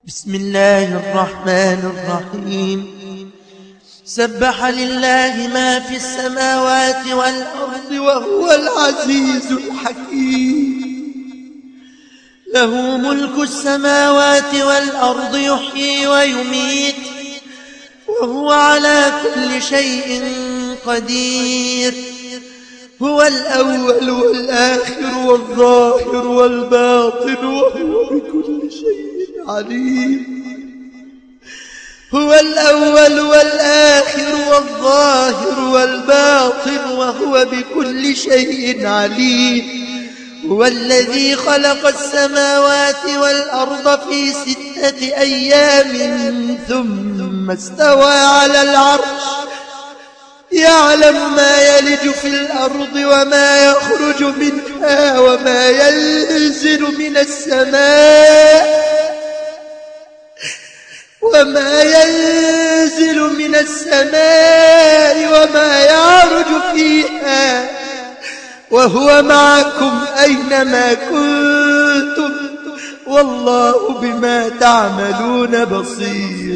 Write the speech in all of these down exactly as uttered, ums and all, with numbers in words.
بسم الله الرحمن الرحيم. سبح لله ما في السماوات والأرض وهو العزيز الحكيم. له ملك السماوات والأرض يحيي ويميت وهو على كل شيء قدير. هو الأول والآخر والظاهر والباطن وهو بكل شيء عليم. هو الأول والآخر والظاهر والباطن وهو بكل شيء عليم. هو الذي خلق السماوات والأرض في ستة أيام ثم استوى على العرش يعلم ما يلج في الأرض وما يخرج منها وما ينزل من السماء وما ينزل من السماء وما يعرج فيها وهو معكم أينما كنتم والله بما تعملون بصير.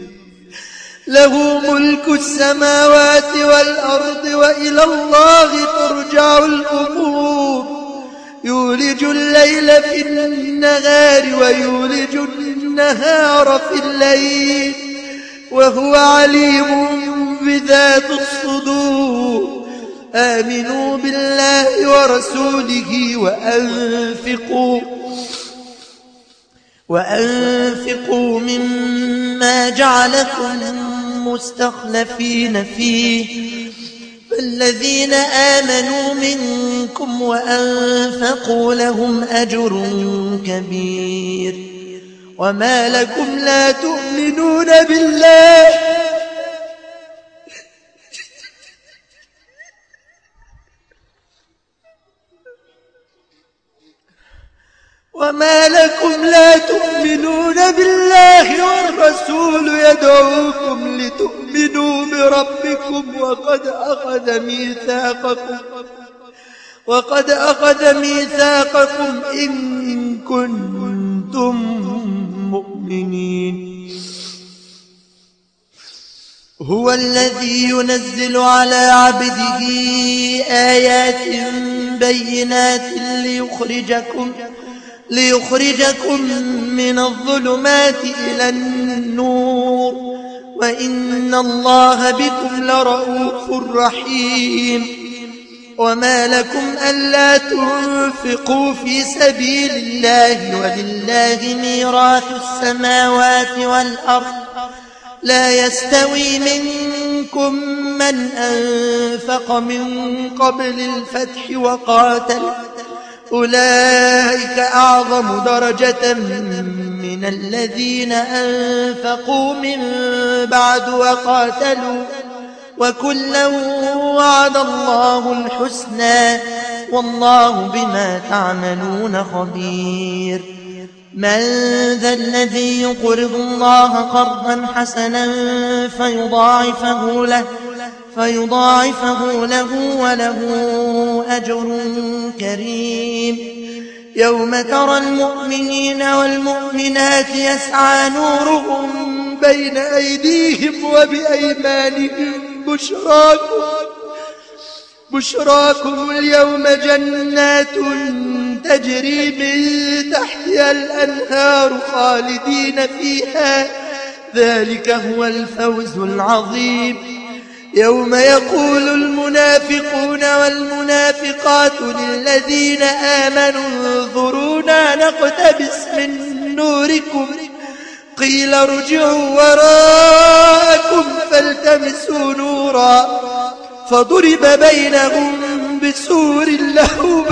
له ملك السماوات والأرض وإلى الله ترجع الأمور. يولج الليل في النهار ويولج النهار في الليل وهو عليم بذات الصدور. آمنوا بالله ورسوله وأنفقوا وأنفقوا مما جعلكم مستخلفين فيه فالذين آمنوا منكم وأنفقوا لهم أجر كبير. وما لكم لا تؤمنون بالله وما لكم لا تؤمنون بالله والرسول يدعوكم لتؤمنوا بربكم وقد أخذ ميثاقكم وقد أخذ ميثاقكم إن كنتم مؤمنين. هو الذي ينزل على عبده آيات بينات ليخرجكم ليخرجكم من الظلمات إلى النور وإن الله بكم لرؤوف رحيم. وما لكم ألا تنفقوا في سبيل الله ولله ميراث السماوات والأرض لا يستوي منكم من أنفق من قبل الفتح وقاتل أولئك أعظم درجة من الذين أنفقوا من بعد وقاتلوا وكلا وعد الله الحسنى والله بما تعملون خبير. من ذا الذي يقرض الله قرضا حسنا فيضاعفه له فيضاعفه له وله أجر كريم. يوم ترى المؤمنين والمؤمنات يسعى نورهم بين أيديهم وبأيمانهم بشراكم بشراكم اليوم جنات تجري من تحتها الأنهار خالدين فيها ذلك هو الفوز العظيم. يوم يقول المنافقون والمنافقات للذين آمنوا انظرونا نقتبس من نوركم قيل ارجعوا وراءكم فالتمسوا نورا فضرب بينهم بسور له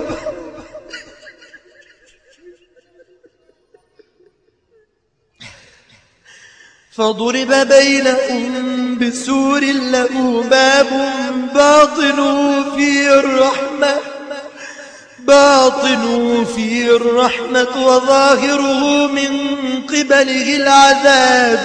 فضرب بينهم بسور له باب باطنه فيه الرحمة باطنه فيه الرحمة وظاهره من قبله العذاب.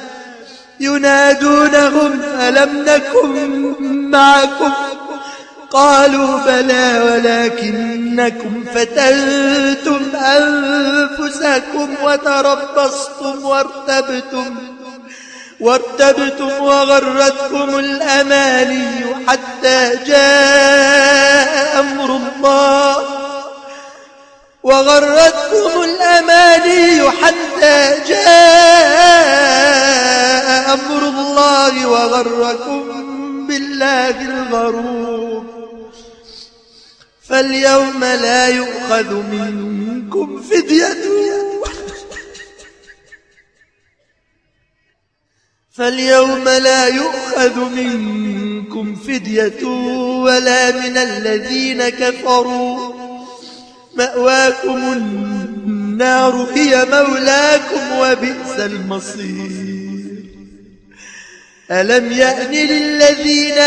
ينادونهم ألم نكن معكم قالوا بلى ولكنكم فتنتم أنفسكم وتربصتم وارتبتم وارتبتم وغرتكم الأماني حتى جاء أمر الله وغرتكم الأماني حتى جاء أمر الله وغركم بالله الغرور فاليوم لا يؤخذ منكم فدية فاليوم لا يؤخذ منكم فدية ولا من الذين كفروا مأواكم النار هي مولاكم وبئس المصير ألم يأن للذين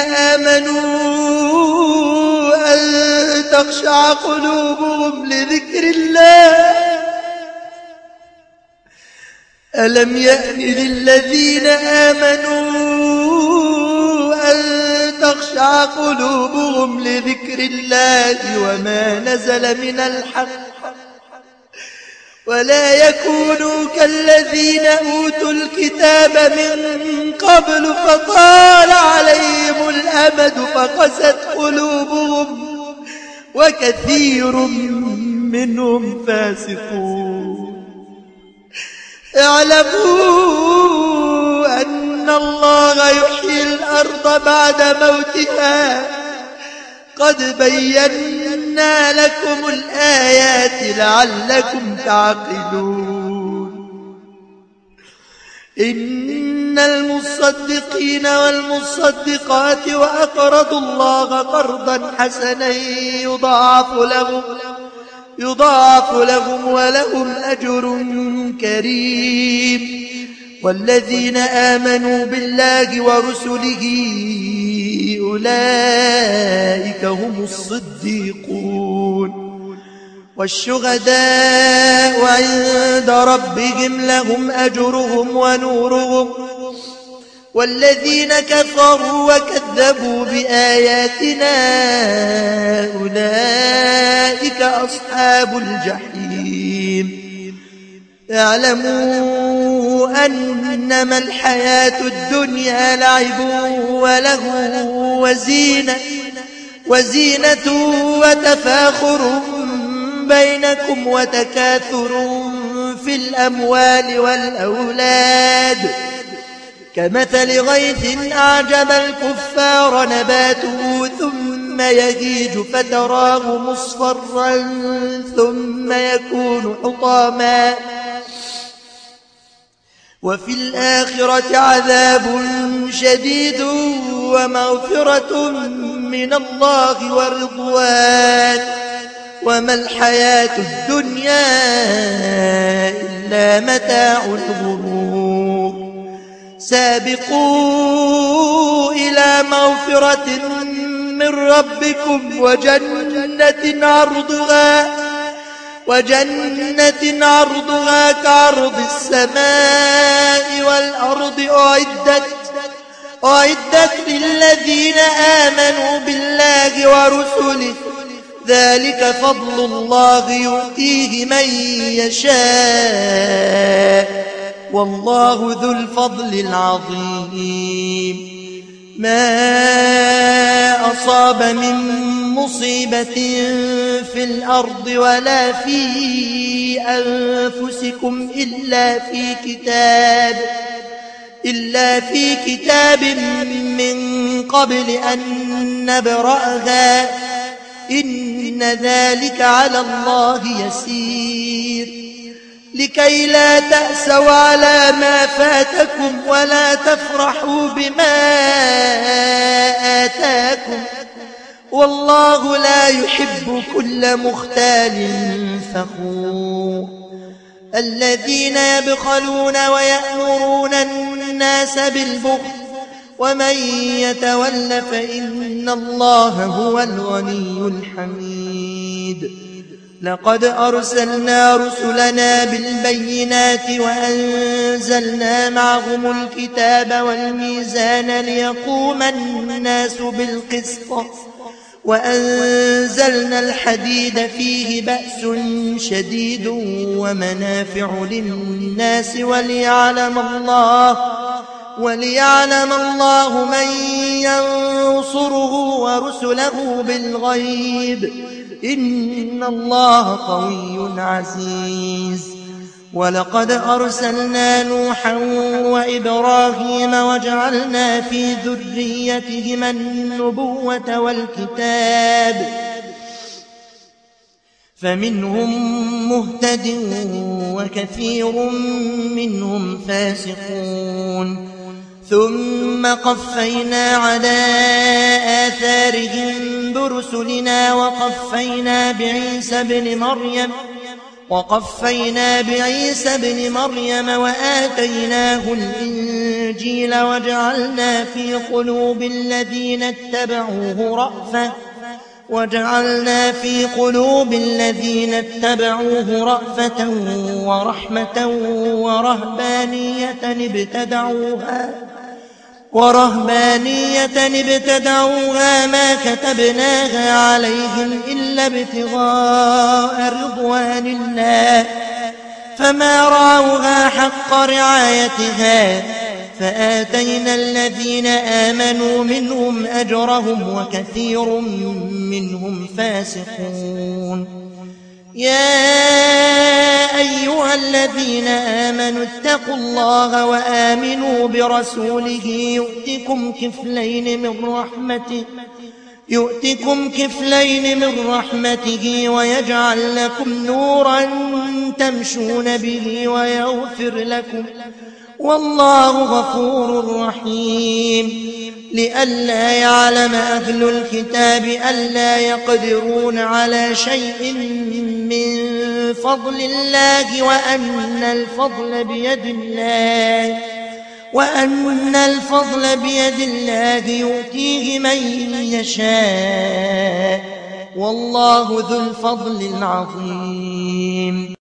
آمنوا أن تخشع قلوبهم لذكر الله ألم يأن للذين آمنوا أن تخشع قلوبهم لذكر الله وما نزل من الحق ولا يكونوا كالذين أوتوا الكتاب من قبل فطال عليهم الأمد فقست قلوبهم وكثير منهم فاسقون اعلموا أن الله يحيي الأرض بعد موتها قد بينا لكم الآيات لعلكم تعقلون إن المصدقين والمصدقات وأقرضوا الله قرضا حسنا يضاعف لهم يضاعف لهم ولهم أجر كريم والذين آمنوا بالله ورسله أولئك هم الصديقون والشهداء عند ربهم لهم أجرهم ونورهم والذين كفروا وكذبوا بآياتنا أولئك أصحاب الجحيم اعلموا أنما الحياة الدنيا لعب وله وزينة وزينة وتفاخر بينكم وتكاثر في الأموال والأولاد كمثل غيث أعجب الكفار نباته ثم يهيج فتراه مصفرا ثم يكون حطاما وفي الآخرة عذاب شديد ومغفرة من الله ورضوان وما الحياة الدنيا إلا متاع الغرور سابقوا إلى مغفرة من ربكم وجنة عرضها وجنة عرضها كعرض السماء والأرض أعدت أعدت للذين آمنوا بالله ورسله ذلك فضل الله يؤتيه من يشاء والله ذو الفضل العظيم ما أصاب من مصيبة في الأرض ولا في أنفسكم إلا في كتاب إلا في كتاب من قبل أن نبرأها إن ذلك على الله يسير لكي لا تأسوا على ما فاتكم ولا تفرحوا بما آتاكم والله لا يحب كل مختال فخور الذين يبخلون ويأمرون الناس بالبخل ومن يتول فإن الله هو الغني الحميد لقد أرسلنا رسلنا بالبينات وأنزلنا معهم الكتاب والميزان ليقوم الناس بالقسط وأنزلنا الحديد فيه بأس شديد ومنافع للناس وليعلم الله وليعلم الله من ينصره ورسله بالغيب إن الله قوي عزيز. ولقد أرسلنا نوحا وإبراهيم وجعلنا في ذريتهما النبوة والكتاب فمنهم مهتد وكثير منهم فاسقون. ثم قفينا على آثارهم برسلنا وقفينا بعيسى بن مريم وقفينا بعيسى بن مريم وآتيناه الإنجيل وجعلنا في قلوب الذين اتبعوه رأفة وجعلنا في قلوب الذين اتبعوه رأفة ورحمة ورهبانية ابتدعوها ورهبانية ابتدعوها ما كتبناها عليهم إلا ابتغاء رضوان الله فما رعوها حق رعايتها فآتينا الذين آمنوا منهم أجرهم وكثير منهم فاسقون. يا أيها الذين آمنوا اتقوا الله وآمنوا برسوله يؤتكم كفلين من رحمته يؤتكم كفلين من رحمته ويجعل لكم نورا تمشون به ويغفر لكم والله غفور رحيم. لئلا يعلم أهل الكتاب ألا يقدرون على شيء من فضل الله وأن الفضل بيد الله وأن الفضل بيد الله يؤتيه من يشاء والله ذو الفضل العظيم.